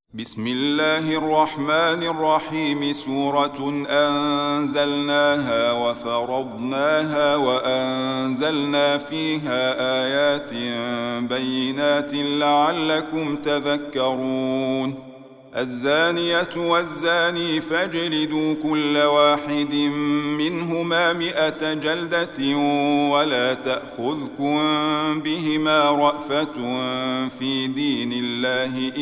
بسم الله الرحمن الرحيم. سورة أنزلناها وفرضناها وأنزلنا فيها آيات بينات لعلكم تذكرون. الزانية والزاني فاجلدوا كل واحد منهما 100 جلدة ولا تأخذكم بهما رأفة في دين الله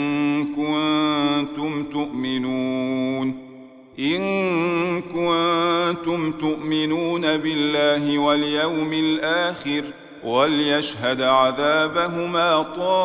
إن كنتم تؤمنون بالله واليوم الآخر، وليشهد عذابهما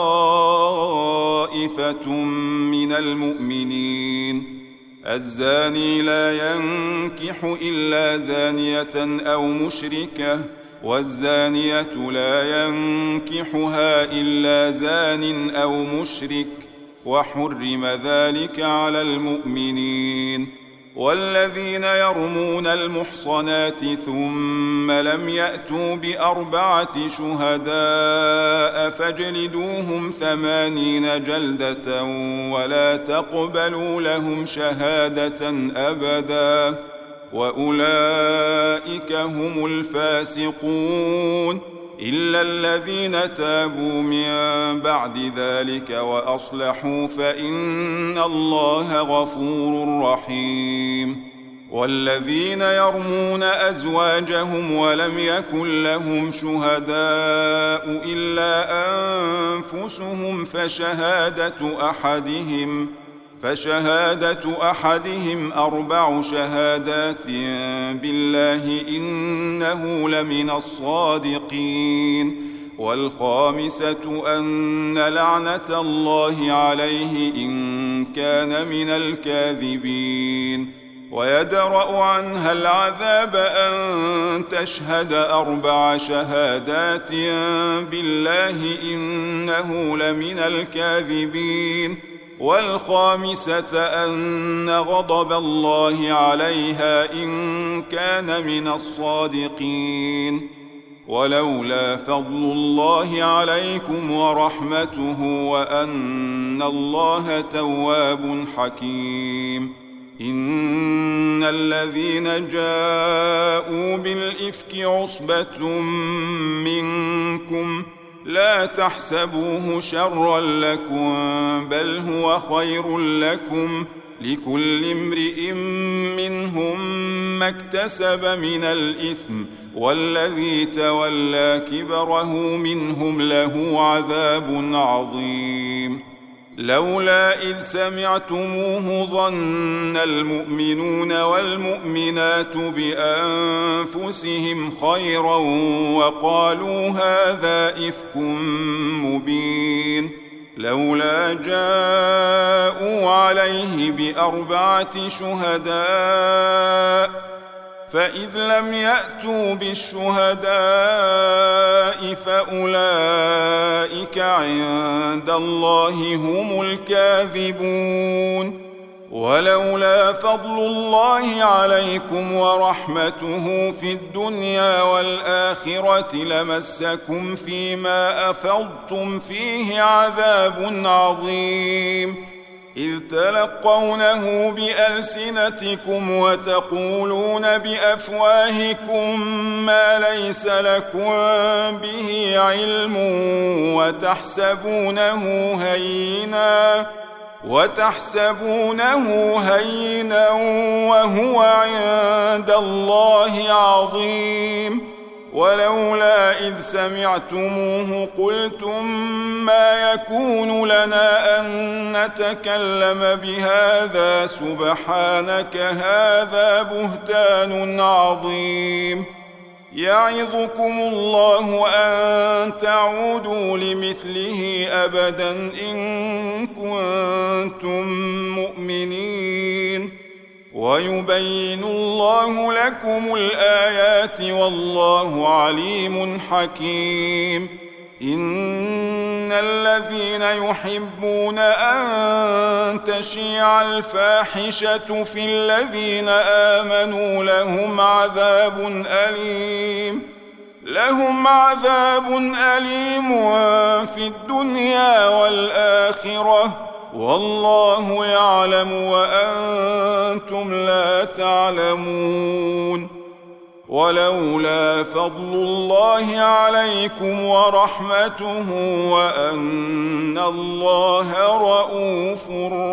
طائفة من المؤمنين. الزاني لا ينكح إلا زانية أو مشركة، والزانية لا ينكحها إلا زان أو مشرك، وحرم ذلك على المؤمنين. والذين يرمون المحصنات ثم لم يأتوا ب4 شهداء فاجلدوهم 80 جلدة ولا تقبلوا لهم شهادة أبدا، وأولئك هم الفاسقون، إلا الذين تابوا من بعد ذلك وأصلحوا فإن الله غفور رحيم. والذين يرمون أزواجهم ولم يكن لهم شهداء إلا أنفسهم فشهادة أحدهم 4 شهادات بالله إنه لمن الصادقين. والخامسة أن لعنة الله عليه إن كان من الكاذبين. ويدرأ عنها العذاب أن تشهد 4 شهادات بالله إنه لمن الكاذبين. والخامسة أن غضب الله عليها إن كان من الصادقين. ولولا فضل الله عليكم ورحمته وأن الله تواب حكيم. إن الذين جاءوا بالإفك عصبة منكم لا تحسبوه شرا لكم بل هو خير لكم، لكل امرئ منهم ما اكتسب من الإثم، والذي تولى كبره منهم له عذاب عظيم. لولا إذ سمعتموه ظن المؤمنون والمؤمنات بأنفسهم خيرا وقالوا هذا إفك مبين. لولا جاءوا عليه ب4 شهداء، فإذ لم يأتوا بالشهداء فأولئك عند الله هم الكاذبون. ولولا فضل الله عليكم ورحمته في الدنيا والآخرة لمسكم فيما أفضتم فيه عذاب عظيم، إذ تلقونه بألسنتكم وتقولون بأفواهكم ما ليس لكم به علم وتحسبونه هينا وهو عند الله عظيم. ولولا إذ سمعتموه قلتم ما يكون لنا أن نتكلم بهذا سبحانك هذا بهتان عظيم. يعظكم الله أن تعودوا لمثله أبدا إن كنتم مؤمنين. ويبين الله لكم الآيات والله عليم حكيم. إن الذين يحبون أن تشيع الفاحشة في الذين آمنوا لهم عذاب أليم في الدنيا والآخرة والله يعلم وأنتم لا تعلمون. ولولا فضل الله عليكم ورحمته وأن الله رءوف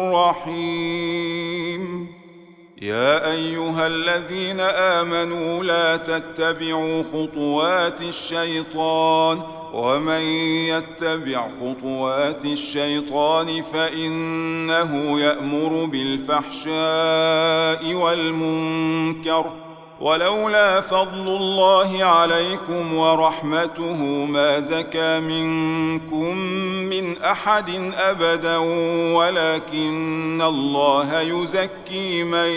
رحيم. يا أيها الذين آمنوا لا تتبعوا خطوات الشيطان، ومن يتبع خطوات الشيطان فإنه يأمر بالفحشاء والمنكر. ولولا فضل الله عليكم ورحمته ما زكى منكم من أحد أبدا، ولكن الله يزكي من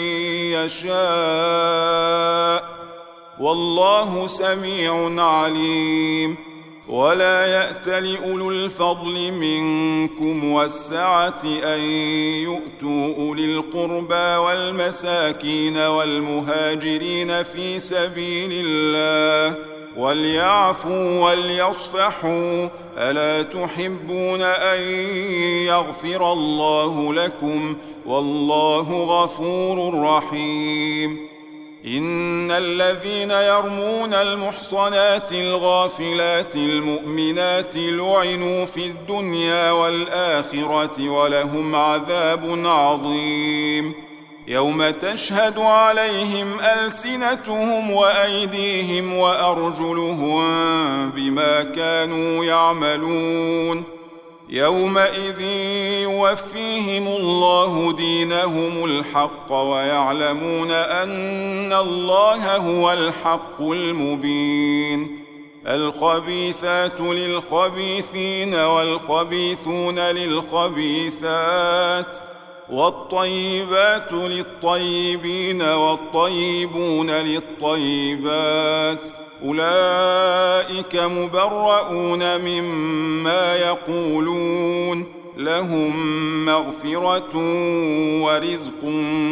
يشاء، والله سميع عليم. ولا يأتل أولو الفضل منكم والسعة أن يؤتوا أولي القربى والمساكين والمهاجرين في سبيل الله، وليعفوا وليصفحوا. ألا تحبون أن يغفر الله لكم؟ والله غفور رحيم. إن الذين يرمون المحصنات الغافلات المؤمنات لعنوا في الدنيا والآخرة ولهم عذاب عظيم. يوم تشهد عليهم ألسنتهم وأيديهم وأرجلهم بما كانوا يعملون. يومئذ يوفيهم الله دينهم الحق ويعلمون أن الله هو الحق المبين. الخبيثات للخبيثين والخبيثون للخبيثات، والطيبات للطيبين والطيبون للطيبات، أولئك مبرؤون مما يقولون، لهم مغفرة ورزق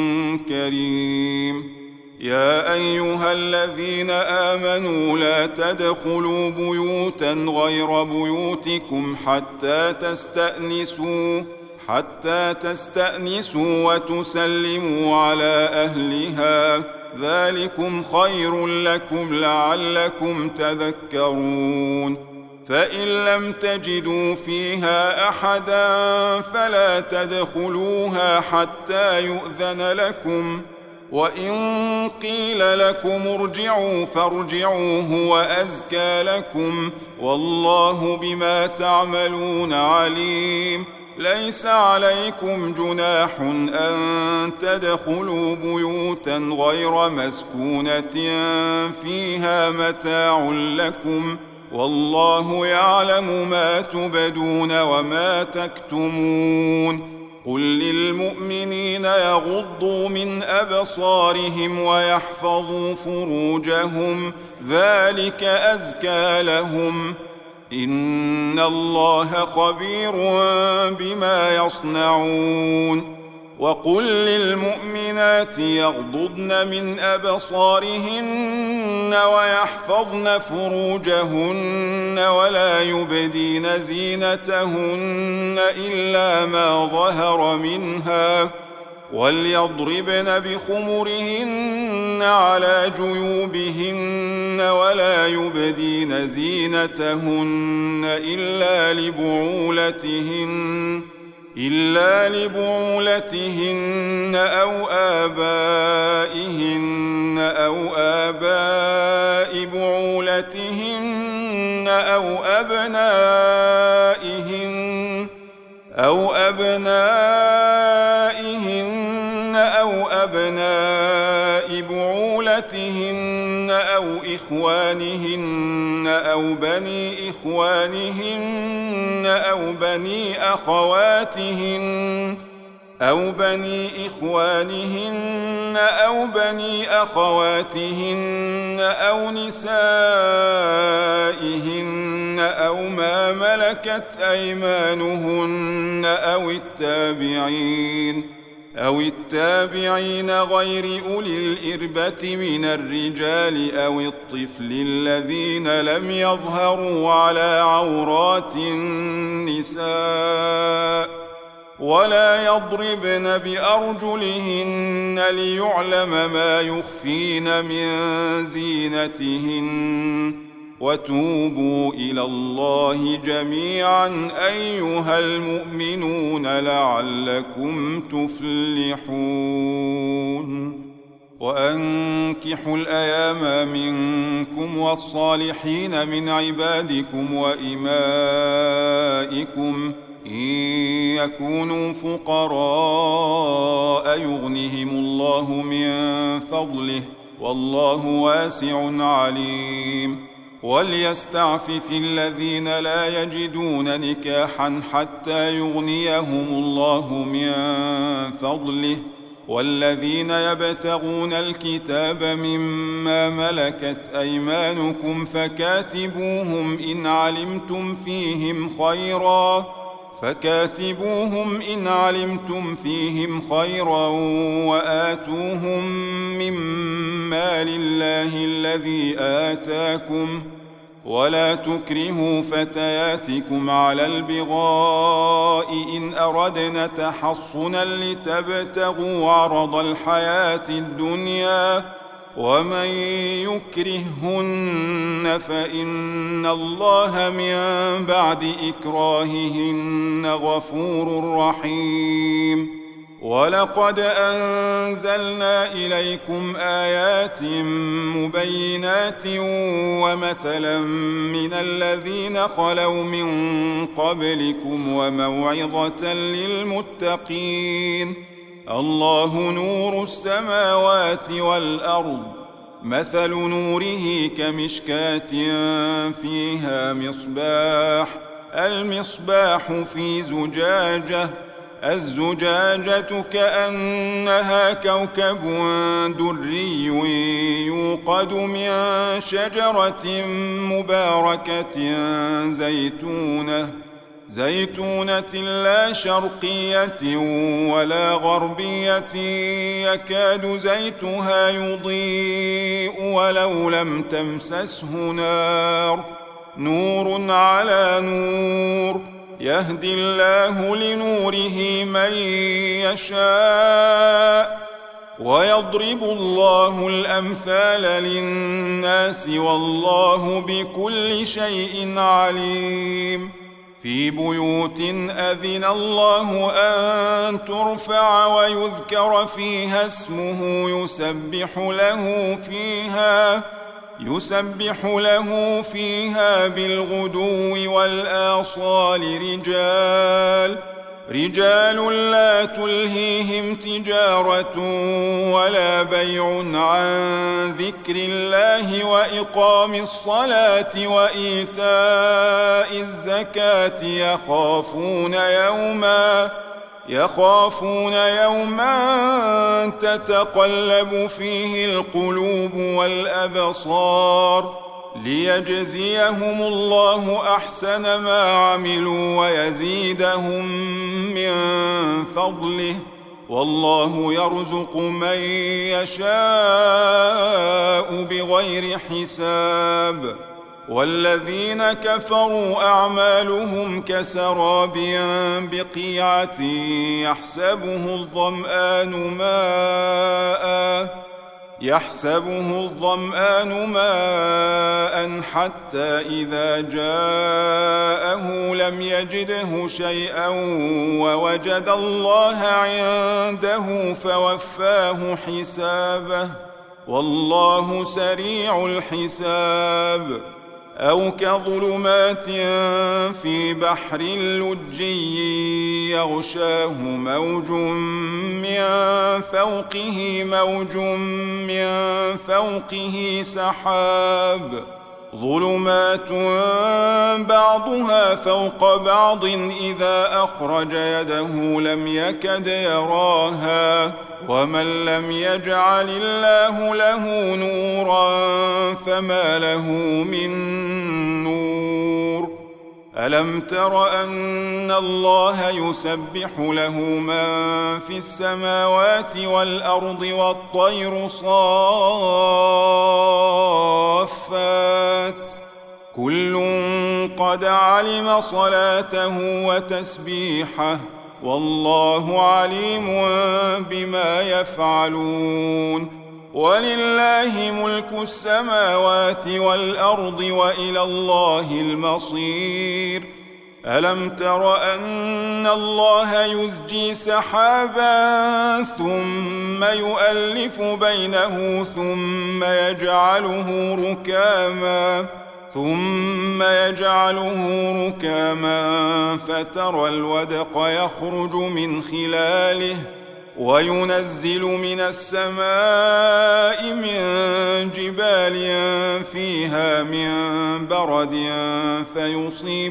كريم. يا أيها الذين آمنوا لا تدخلوا بيوتا غير بيوتكم حتى تستأنسوا وتسلموا على أهلها، ذلكم خير لكم لعلكم تذكرون. فإن لم تجدوا فيها أحدا فلا تدخلوها حتى يؤذن لكم، وإن قيل لكم ارجعوا فارجعوا هو أزكى لكم، والله بما تعملون عليم. ليس عليكم جناح أن تدخلوا بيوتا غير مسكونة فيها متاع لكم، والله يعلم ما تبدون وما تكتمون. قل للمؤمنين يغضوا من أبصارهم ويحفظوا فروجهم، ذلك أزكى لهم، إن الله خبير بما يصنعون. وقل للمؤمنات يغضضن من أبصارهن ويحفظن فروجهن ولا يبدين زينتهن إلا ما ظهر منها، وليضربن بخمرهن على جيوبهن ولا يبدين زينتهن إلا لبعولتهن أو آباء بعولتهن أو أبنائهن أو أبناء بعولتهن أو إخوانهن أو بني إخوانهن أو بني أخواتهن أو بني أخواتهن أو نسائهن أو ما ملكت أيمانهن أو التابعين غير أولي الإربة من الرجال أو الطفل الذين لم يظهروا على عورات النساء، ولا يضربن بأرجلهن ليعلم ما يخفين من زينتهن وتوبوا إلى الله جميعا أيها المؤمنون لعلكم تفلحون وأنكحوا الأيام منكم والصالحين من عبادكم وإمائكم إن يكونوا فقراء يغنهم الله من فضله والله واسع عليم وليستعفف الذين لا يجدون نكاحا حتى يغنيهم الله من فضله والذين يبتغون الكتاب مما ملكت أيمانكم فكاتبوهم إن علمتم فيهم خيرا وآتوهم مما لله الذي آتاكم ولا تكرهوا فتياتكم على البغاء إن أردنا تحصنا لتبتغوا عرض الحياة الدنيا ومن يكرههن فإن الله من بعد إكراههن غفور رحيم ولقد أنزلنا إليكم آيات مبينات ومثلا من الذين خلوا من قبلكم وموعظة للمتقين الله نور السماوات والأرض مثل نوره كمشكاة فيها مصباح المصباح في زجاجة الزجاجة كأنها كوكب دري يوقد من شجرة مباركة زيتونة لا شرقية ولا غربية يكاد زيتها يضيء ولو لم تمسسه نار نور على نور يهدي الله لنوره من يشاء ويضرب الله الأمثال للناس والله بكل شيء عليم في بيوت أذن الله أن ترفع ويذكر فيها اسمه يسبح له فيها بالغدو والآصال رجال لا تلهيهم تجارة ولا بيع عن ذكر الله وإقام الصلاة وإيتاء الزكاة يخافون يوما تتقلب فيه القلوب والأبصار ليجزيهم الله أحسن ما عملوا ويزيدهم من فضله والله يرزق من يشاء بغير حساب والذين كفروا أعمالهم كسراب بقيعة يحسبه الظمآن ماء حتى إذا جاءه لم يجده شيئا ووجد الله عنده فوفاه حسابه والله سريع الحساب أو كظلمات في بحر لجي يغشاه موج من فوقه سحاب ظلمات بعضها فوق بعض إذا أخرج يده لم يكد يراها ومن لم يجعل الله له نورا فما له من نور ألم تر أن الله يسبح له من في السماوات والأرض والطير صافات كل قد علم صلاته وتسبيحه والله عليم بما يفعلون ولله ملك السماوات والأرض وإلى الله المصير ألم تر أن الله يزجي سحابا ثم يؤلف بينه ثم يجعله ركاما فترى الودق يخرج من خلاله وينزل من السماء من جبال فيها من برد فيصيب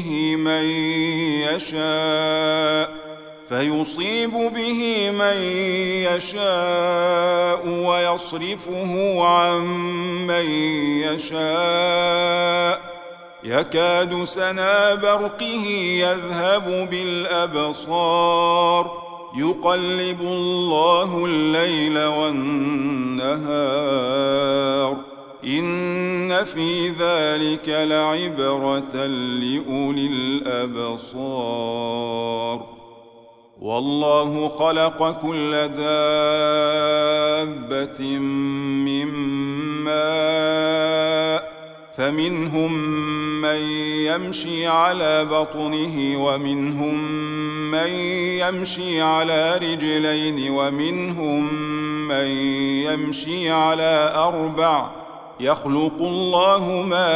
به من يشاء ويصرفه عن من يشاء يكاد سنا برقه يذهب بالأبصار يقلب الله الليل والنهار إن في ذلك لعبرة لأولي الأبصار والله خلق كل دابة من ماء فمنهم من يمشي على بطنه ومنهم من يمشي على رجلين ومنهم من يمشي على 4 يخلق الله ما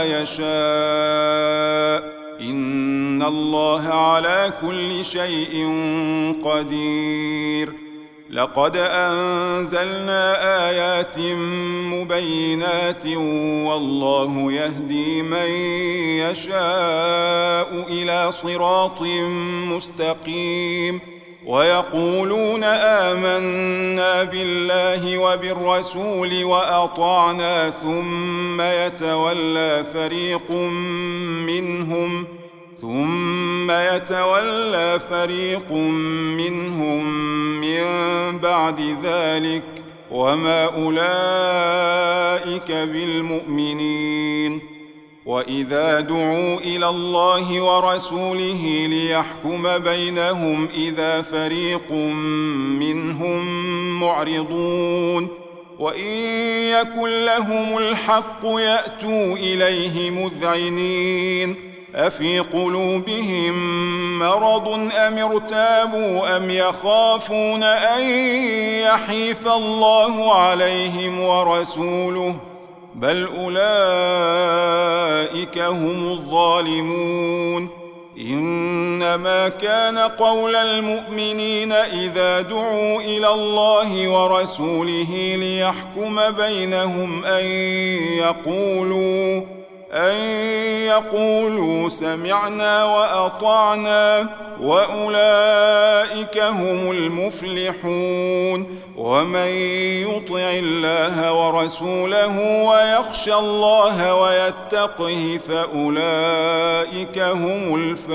يشاء إن الله على كل شيء قدير لقد أنزلنا آيات مبينات والله يهدي من يشاء إلى صراط مستقيم ويقولون آمنا بالله وبالرسول وأطعنا ثم يتولى فريق منهم من بعد ذلك وما أولئك بالمؤمنين وإذا دعوا إلى الله ورسوله ليحكم بينهم إذا فريق منهم معرضون وإن يكن لهم الحق يأتوا إليه مذعنين أفي قلوبهم مرض أم ارتابوا أم يخافون أن يحيف الله عليهم ورسوله بل أولئك هم الظالمون إنما كان قول المؤمنين إذا دعوا إلى الله ورسوله ليحكم بينهم أن يقولوا سمعنا وأطعنا وأولئك هم المفلحون ومن يطع الله ورسوله ويخشى الله ويتقه فأولئك هم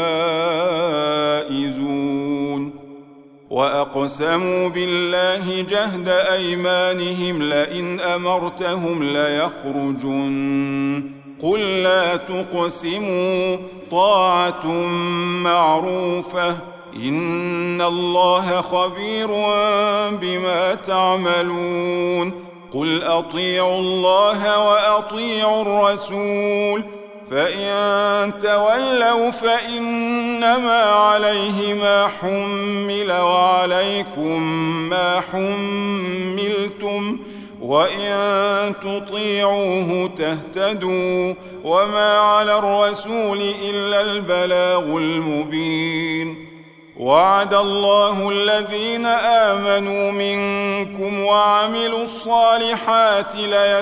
الفائزون وأقسموا بالله جهد أيمانهم لئن أمرتهم ليخرجن قل لا تقسموا طاعة معروفة إن الله خبير بما تعملون قل أطيعوا الله وأطيعوا الرسول فإن تولوا فإنما عليه ما حمل وعليكم ما حملتم وإن تطيعوه تهتدوا وما على الرسول إلا البلاغ المبين وعد الله الذين آمنوا منكم وعملوا الصالحات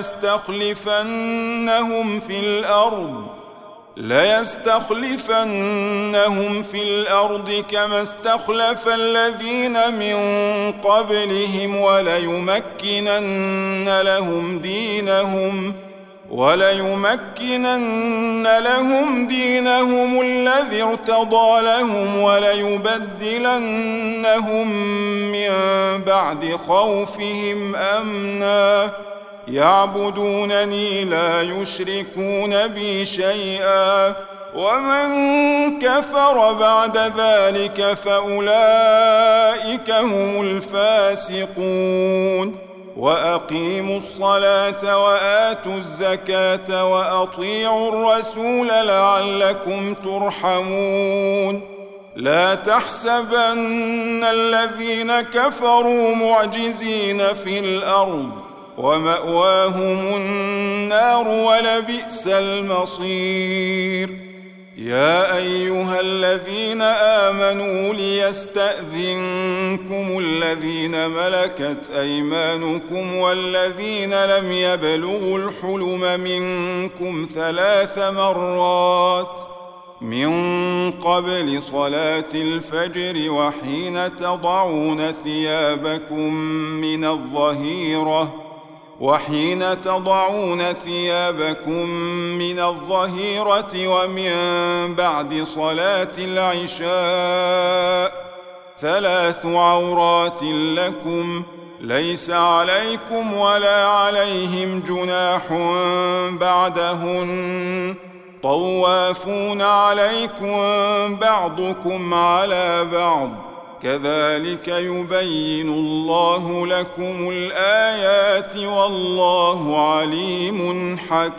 ليستخلفنهم في الأرض كما استخلف الذين من قبلهم وليمكنن لهم دينهم الذي ارتضى لهم وليبدلنهم من بعد خوفهم أمنا يعبدونني لا يشركون بي شيئا ومن كفر بعد ذلك فأولئك هم الفاسقون وأقيموا الصلاة وآتوا الزكاة وأطيعوا الرسول لعلكم ترحمون لا تحسبن الذين كفروا معجزين في الأرض ومأواهم النار ولبئس المصير يا أيها الذين آمنوا ليستأذنكم الذين ملكت أيمانكم والذين لم يبلغوا الحلم منكم 3 مرات من قبل صلاة الفجر وحين تضعون ثيابكم من الظهيرة ومن بعد صلاة العشاء 3 عورات لكم ليس عليكم ولا عليهم جناح بعدهن طوافون عليكم بعضكم على بعض كذلك يبين الله لكم الآيات والله عليم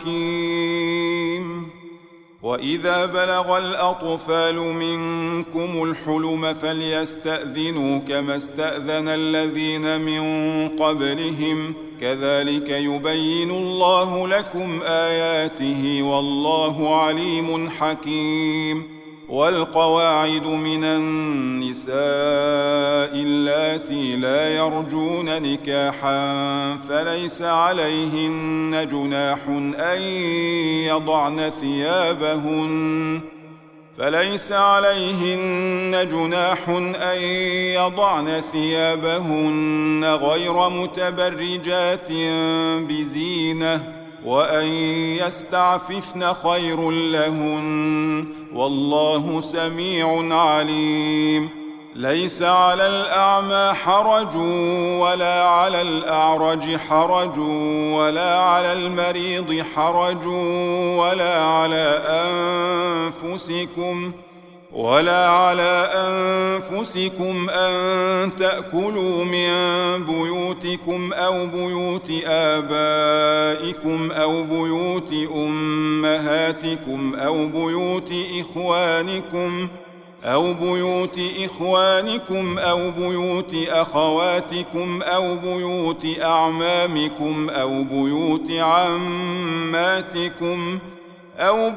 حكيم وإذا بلغ الأطفال منكم الحلم فليستأذنوا كما استأذن الذين من قبلهم كذلك يبين الله لكم آياته والله عليم حكيم والقواعد من النساء اللاتي لا يرجون نكاحا فليس عليهن جناح أن يضعن ثيابهن غير متبرجات بزينة وأن يستعففن خير لهن والله سميع عليم ليس على الأعمى حرج ولا على الأعرج حرج ولا على المريض حرج ولا على أنفسكم أن تأكلوا من بيوتكم أو بيوت آبائكم أو بيوت أمهاتكم أو بيوت إخوانكم أو بيوت أخواتكم أو بيوت أعمامكم أو بيوت عماتكم أو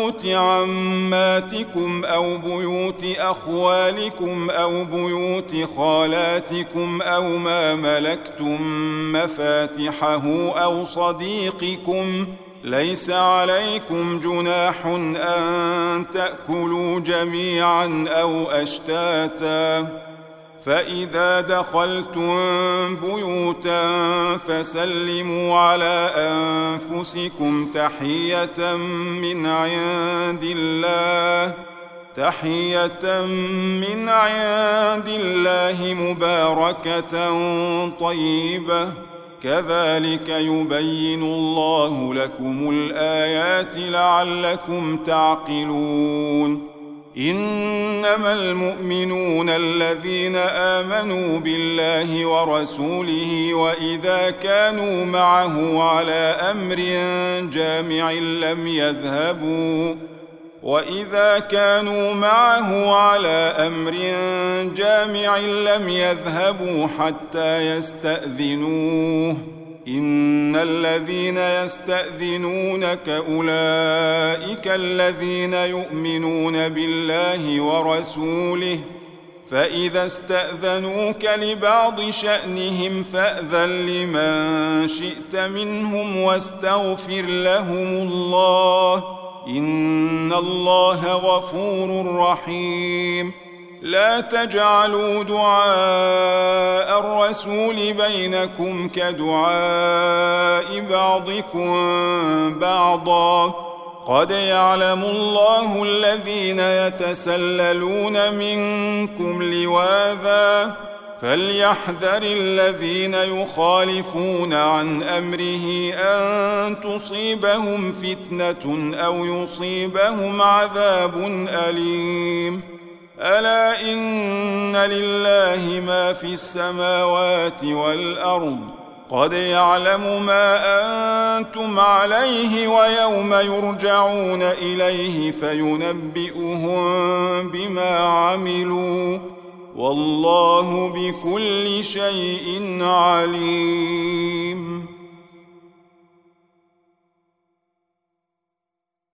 بيوت أخوالكم أو بيوت خالاتكم أو ما ملكتم مفاتحه أو صديقكم ليس عليكم جناح أن تأكلوا جميعا أو أشتاتا فإذا دخلتم بيوتا فسلموا على أنفسكم تحية من عند الله مباركة طيبة كذلك يبين الله لكم الآيات لعلكم تعقلون إنما المؤمنون الذين آمنوا بالله ورسوله وإذا كانوا معه على أمر جامع لم يذهبوا حتى يستأذنوه إن الذين يستأذنونك أولئك الذين يؤمنون بالله ورسوله فإذا استأذنوك لبعض شأنهم فأذن لمن شئت منهم واستغفر لهم الله إن الله غفور رحيم لا تجعلوا دعاء الرسول بينكم كدعاء بعضكم بعضا قد يعلم الله الذين يتسللون منكم لواذا فليحذر الذين يخالفون عن أمره أن تصيبهم فتنة أو يصيبهم عذاب أليم. ألا إن لله ما في السماوات والأرض قد يعلم ما أنتم عليه ويوم يرجعون إليه فينبئهم بما عملوا والله بكل شيء عليم.